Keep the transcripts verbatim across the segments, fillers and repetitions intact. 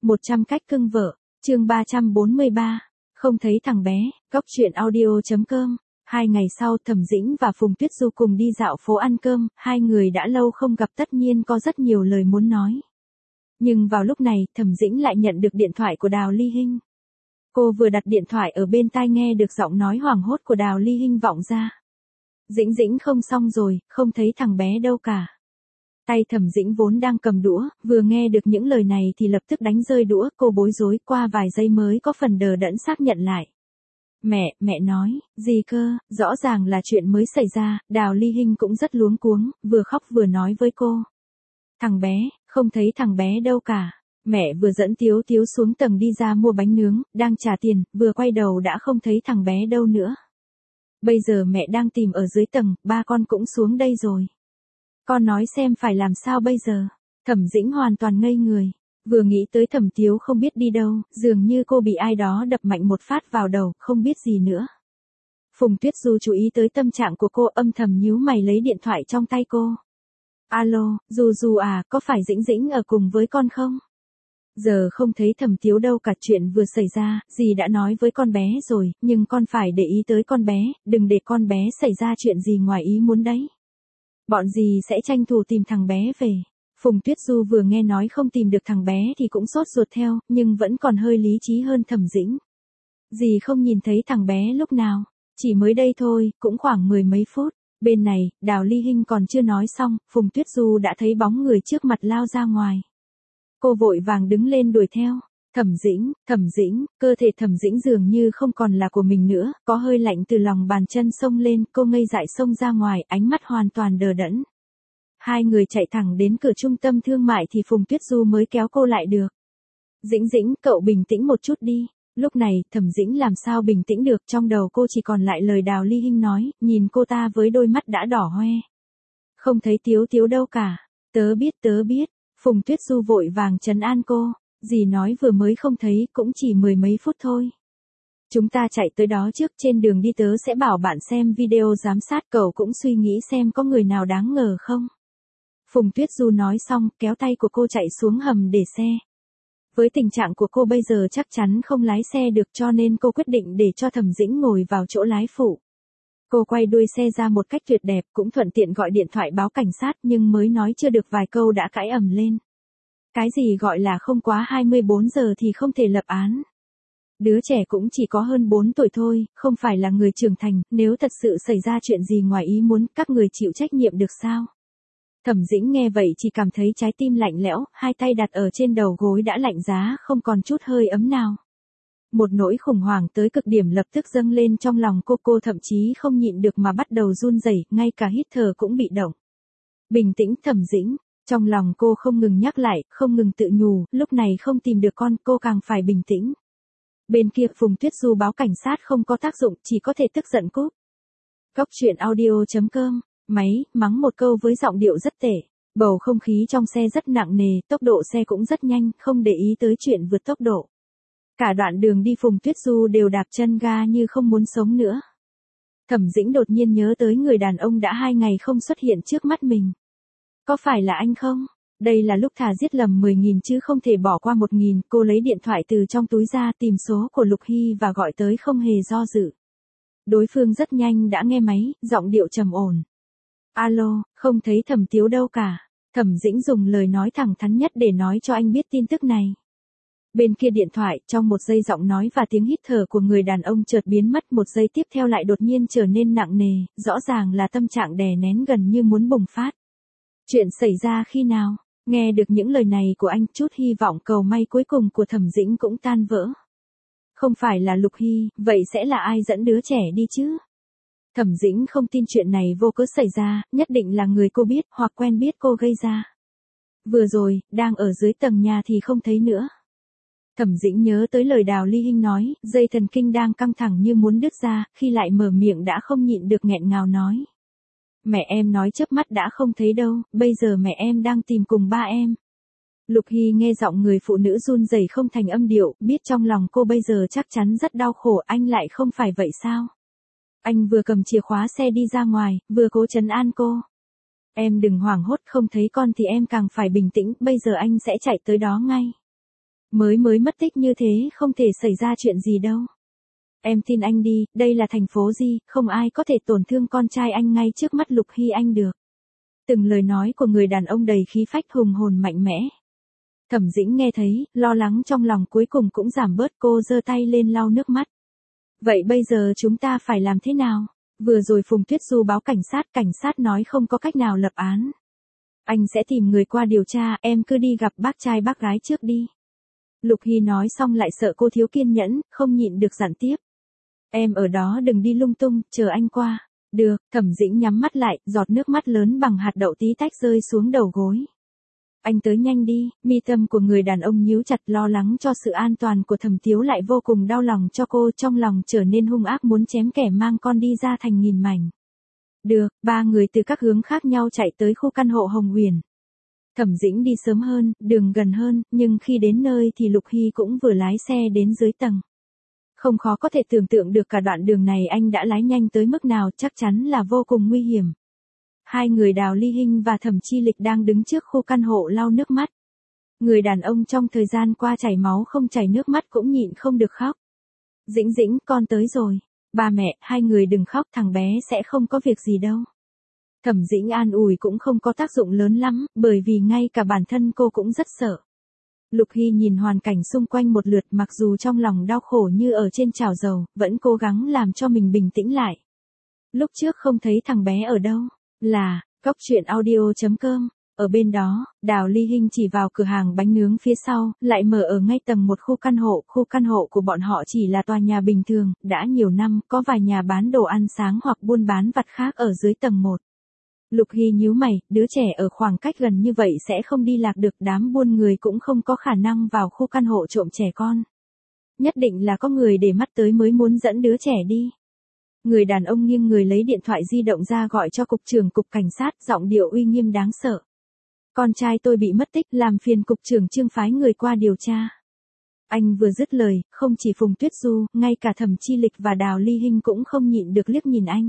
một trăm cách cưng vợ, chương ba trăm bốn mươi ba, không thấy thằng bé, góc truyện audio.com. Hai ngày sau Thẩm Dĩnh và Phùng Tuyết Du cùng đi dạo phố ăn cơm, hai người đã lâu không gặp tất nhiên có rất nhiều lời muốn nói. Nhưng vào lúc này, Thẩm Dĩnh lại nhận được điện thoại của Đào Ly Hinh. Cô vừa đặt điện thoại ở bên tai nghe được giọng nói hoảng hốt của Đào Ly Hinh vọng ra. Dĩnh Dĩnh không xong rồi, không thấy thằng bé đâu cả. Tay Thẩm Dĩnh vốn đang cầm đũa, vừa nghe được những lời này thì lập tức đánh rơi đũa, cô bối rối qua vài giây mới có phần đờ đẫn xác nhận lại. Mẹ, mẹ nói, gì cơ, rõ ràng là chuyện mới xảy ra, Đào Ly Hinh cũng rất luống cuống, vừa khóc vừa nói với cô. Thằng bé, không thấy thằng bé đâu cả. Mẹ vừa dẫn Tiếu Tiếu xuống tầng đi ra mua bánh nướng, đang trả tiền, vừa quay đầu đã không thấy thằng bé đâu nữa. Bây giờ mẹ đang tìm ở dưới tầng, ba con cũng xuống đây rồi. Con nói xem phải làm sao bây giờ. Thẩm Dĩnh hoàn toàn ngây người. Vừa nghĩ tới Thẩm Tiếu không biết đi đâu, dường như cô bị ai đó đập mạnh một phát vào đầu, không biết gì nữa. Phùng Tuyết Du chú ý tới tâm trạng của cô, âm thầm nhíu mày lấy điện thoại trong tay cô. Alo, Du Du à, có phải Dĩnh Dĩnh ở cùng với con không? Giờ không thấy Thẩm Tiếu đâu cả, chuyện vừa xảy ra, dì đã nói với con bé rồi, nhưng con phải để ý tới con bé, đừng để con bé xảy ra chuyện gì ngoài ý muốn đấy. Bọn dì sẽ tranh thủ tìm thằng bé về. Phùng Tuyết Du vừa nghe nói không tìm được thằng bé thì cũng sốt ruột theo, nhưng vẫn còn hơi lý trí hơn Thẩm Dĩnh. Dì không nhìn thấy thằng bé lúc nào, chỉ mới đây thôi, cũng khoảng mười mấy phút. Bên này, Đào Ly Hinh còn chưa nói xong, Phùng Tuyết Du đã thấy bóng người trước mặt lao ra ngoài. Cô vội vàng đứng lên đuổi theo. Thẩm Dĩnh, Thẩm Dĩnh, cơ thể Thẩm Dĩnh dường như không còn là của mình nữa, có hơi lạnh từ lòng bàn chân xông lên, cô ngây dại xông ra ngoài, ánh mắt hoàn toàn đờ đẫn. Hai người chạy thẳng đến cửa trung tâm thương mại thì Phùng Tuyết Du mới kéo cô lại được. Dĩnh Dĩnh, cậu bình tĩnh một chút đi. Lúc này, Thẩm Dĩnh làm sao bình tĩnh được, trong đầu cô chỉ còn lại lời Đào Ly Hinh nói, nhìn cô ta với đôi mắt đã đỏ hoe. Không thấy Tiếu Tiếu đâu cả. Tớ biết, tớ biết. Phùng Tuyết Du vội vàng trấn an cô. Dì nói vừa mới không thấy, cũng chỉ mười mấy phút thôi. Chúng ta chạy tới đó trước, trên đường đi tớ sẽ bảo bạn xem video giám sát, cậu cũng suy nghĩ xem có người nào đáng ngờ không. Phùng Tuyết Du nói xong, kéo tay của cô chạy xuống hầm để xe. Với tình trạng của cô bây giờ chắc chắn không lái xe được, cho nên cô quyết định để cho Thẩm Dĩnh ngồi vào chỗ lái phụ. Cô quay đuôi xe ra một cách tuyệt đẹp, cũng thuận tiện gọi điện thoại báo cảnh sát, nhưng mới nói chưa được vài câu đã cãi ầm lên. Cái gì gọi là không quá hai mươi bốn giờ thì không thể lập án. Đứa trẻ cũng chỉ có hơn bốn tuổi thôi, không phải là người trưởng thành, nếu thật sự xảy ra chuyện gì ngoài ý muốn, các người chịu trách nhiệm được sao? Thẩm Dĩnh nghe vậy chỉ cảm thấy trái tim lạnh lẽo, hai tay đặt ở trên đầu gối đã lạnh giá, không còn chút hơi ấm nào. Một nỗi khủng hoảng tới cực điểm lập tức dâng lên trong lòng cô, cô thậm chí không nhịn được mà bắt đầu run rẩy, ngay cả hít thở cũng bị động. Bình tĩnh Thẩm Dĩnh. Trong lòng cô không ngừng nhắc lại, không ngừng tự nhủ, lúc này không tìm được con, cô càng phải bình tĩnh. Bên kia Phùng Tuyết Du báo cảnh sát không có tác dụng, chỉ có thể tức giận cúp. Góc truyện audio.com, máy, mắng một câu với giọng điệu rất tệ. Bầu không khí trong xe rất nặng nề, tốc độ xe cũng rất nhanh, không để ý tới chuyện vượt tốc độ. Cả đoạn đường đi Phùng Tuyết Du đều đạp chân ga như không muốn sống nữa. Thẩm Dĩnh đột nhiên nhớ tới người đàn ông đã hai ngày không xuất hiện trước mắt mình. Có phải là anh không? Đây là lúc thà giết lầm mười nghìn chứ không thể bỏ qua một nghìn, cô lấy điện thoại từ trong túi ra tìm số của Lục Hy và gọi tới không hề do dự. Đối phương rất nhanh đã nghe máy, giọng điệu trầm ổn. Alo, không thấy Thẩm Tiếu đâu cả. Thẩm Dĩnh dùng lời nói thẳng thắn nhất để nói cho anh biết tin tức này. Bên kia điện thoại, trong một giây giọng nói và tiếng hít thở của người đàn ông chợt biến mất, một giây tiếp theo lại đột nhiên trở nên nặng nề, rõ ràng là tâm trạng đè nén gần như muốn bùng phát. Chuyện xảy ra khi nào? Nghe được những lời này của anh, chút hy vọng cầu may cuối cùng của Thẩm Dĩnh cũng tan vỡ. Không phải là Lục Hy, vậy sẽ là ai dẫn đứa trẻ đi chứ? Thẩm Dĩnh không tin chuyện này vô cớ xảy ra, nhất định là người cô biết hoặc quen biết cô gây ra. Vừa rồi, đang ở dưới tầng nhà thì không thấy nữa. Thẩm Dĩnh nhớ tới lời Đào Ly Hinh nói, dây thần kinh đang căng thẳng như muốn đứt ra, khi lại mở miệng đã không nhịn được nghẹn ngào nói. Mẹ em nói chớp mắt đã không thấy đâu, bây giờ mẹ em đang tìm cùng ba em. Lục Hy nghe giọng người phụ nữ run rẩy không thành âm điệu, biết trong lòng cô bây giờ chắc chắn rất đau khổ, anh lại không phải vậy sao? Anh vừa cầm chìa khóa xe đi ra ngoài, vừa cố trấn an cô. Em đừng hoảng hốt, không thấy con thì em càng phải bình tĩnh, bây giờ anh sẽ chạy tới đó ngay. Mới mới mất tích như thế không thể xảy ra chuyện gì đâu. Em tin anh đi, đây là thành phố Di, không ai có thể tổn thương con trai anh ngay trước mắt Lục Hy Anh được. Từng lời nói của người đàn ông đầy khí phách hùng hồn mạnh mẽ. Thẩm Dĩnh nghe thấy, lo lắng trong lòng cuối cùng cũng giảm bớt, cô giơ tay lên lau nước mắt. Vậy bây giờ chúng ta phải làm thế nào? Vừa rồi Phùng Tuyết Du báo cảnh sát, cảnh sát nói không có cách nào lập án. Anh sẽ tìm người qua điều tra, em cứ đi gặp bác trai bác gái trước đi. Lục Hy nói xong lại sợ cô thiếu kiên nhẫn, không nhịn được dặn tiếp. Em ở đó đừng đi lung tung, chờ anh qua. Được, Thẩm Dĩnh nhắm mắt lại, giọt nước mắt lớn bằng hạt đậu tí tách rơi xuống đầu gối. Anh tới nhanh đi, mi tâm của người đàn ông nhíu chặt, lo lắng cho sự an toàn của Thẩm Tiếu lại vô cùng đau lòng cho cô, trong lòng trở nên hung ác muốn chém kẻ mang con đi ra thành nghìn mảnh. Được, ba người từ các hướng khác nhau chạy tới khu căn hộ Hồng Huyền. Thẩm Dĩnh đi sớm hơn, đường gần hơn, nhưng khi đến nơi thì Lục Hy cũng vừa lái xe đến dưới tầng. Không khó có thể tưởng tượng được cả đoạn đường này anh đã lái nhanh tới mức nào, chắc chắn là vô cùng nguy hiểm. Hai người Đào Ly Hinh và Thẩm Chi Lịch đang đứng trước khu căn hộ lau nước mắt. Người đàn ông trong thời gian qua chảy máu không chảy nước mắt cũng nhịn không được khóc. Dĩnh Dĩnh, con tới rồi. Ba mẹ, hai người đừng khóc, thằng bé sẽ không có việc gì đâu. Thẩm Dĩnh an ủi cũng không có tác dụng lớn lắm, bởi vì ngay cả bản thân cô cũng rất sợ. Lục Hy nhìn hoàn cảnh xung quanh một lượt, mặc dù trong lòng đau khổ như ở trên chảo dầu, vẫn cố gắng làm cho mình bình tĩnh lại. Lúc trước không thấy thằng bé ở đâu, là, góc truyện audio chấm com. Ở bên đó, Đào Ly Hinh chỉ vào cửa hàng bánh nướng phía sau, lại mở ở ngay tầng một khu căn hộ. Khu căn hộ của bọn họ chỉ là tòa nhà bình thường, đã nhiều năm, có vài nhà bán đồ ăn sáng hoặc buôn bán vặt khác ở dưới tầng một. Lục Hy nhíu mày, đứa trẻ ở khoảng cách gần như vậy sẽ không đi lạc được, đám buôn người cũng không có khả năng vào khu căn hộ trộm trẻ con. Nhất định là có người để mắt tới mới muốn dẫn đứa trẻ đi. Người đàn ông nghiêng người lấy điện thoại di động ra gọi cho cục trưởng cục cảnh sát, giọng điệu uy nghiêm đáng sợ. Con trai tôi bị mất tích, làm phiền cục trưởng Trương phái người qua điều tra. Anh vừa dứt lời, không chỉ Phùng Tuyết Du, ngay cả Thẩm Chi Lịch và Đào Ly Hinh cũng không nhịn được liếc nhìn anh.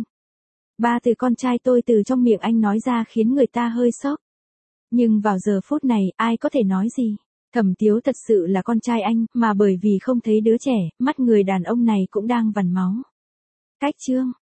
Ba từ con trai tôi từ trong miệng anh nói ra khiến người ta hơi sốc. Nhưng vào giờ phút này, ai có thể nói gì? Thẩm Tiếu thật sự là con trai anh, mà bởi vì không thấy đứa trẻ, mắt người đàn ông này cũng đang vằn máu. Cách chương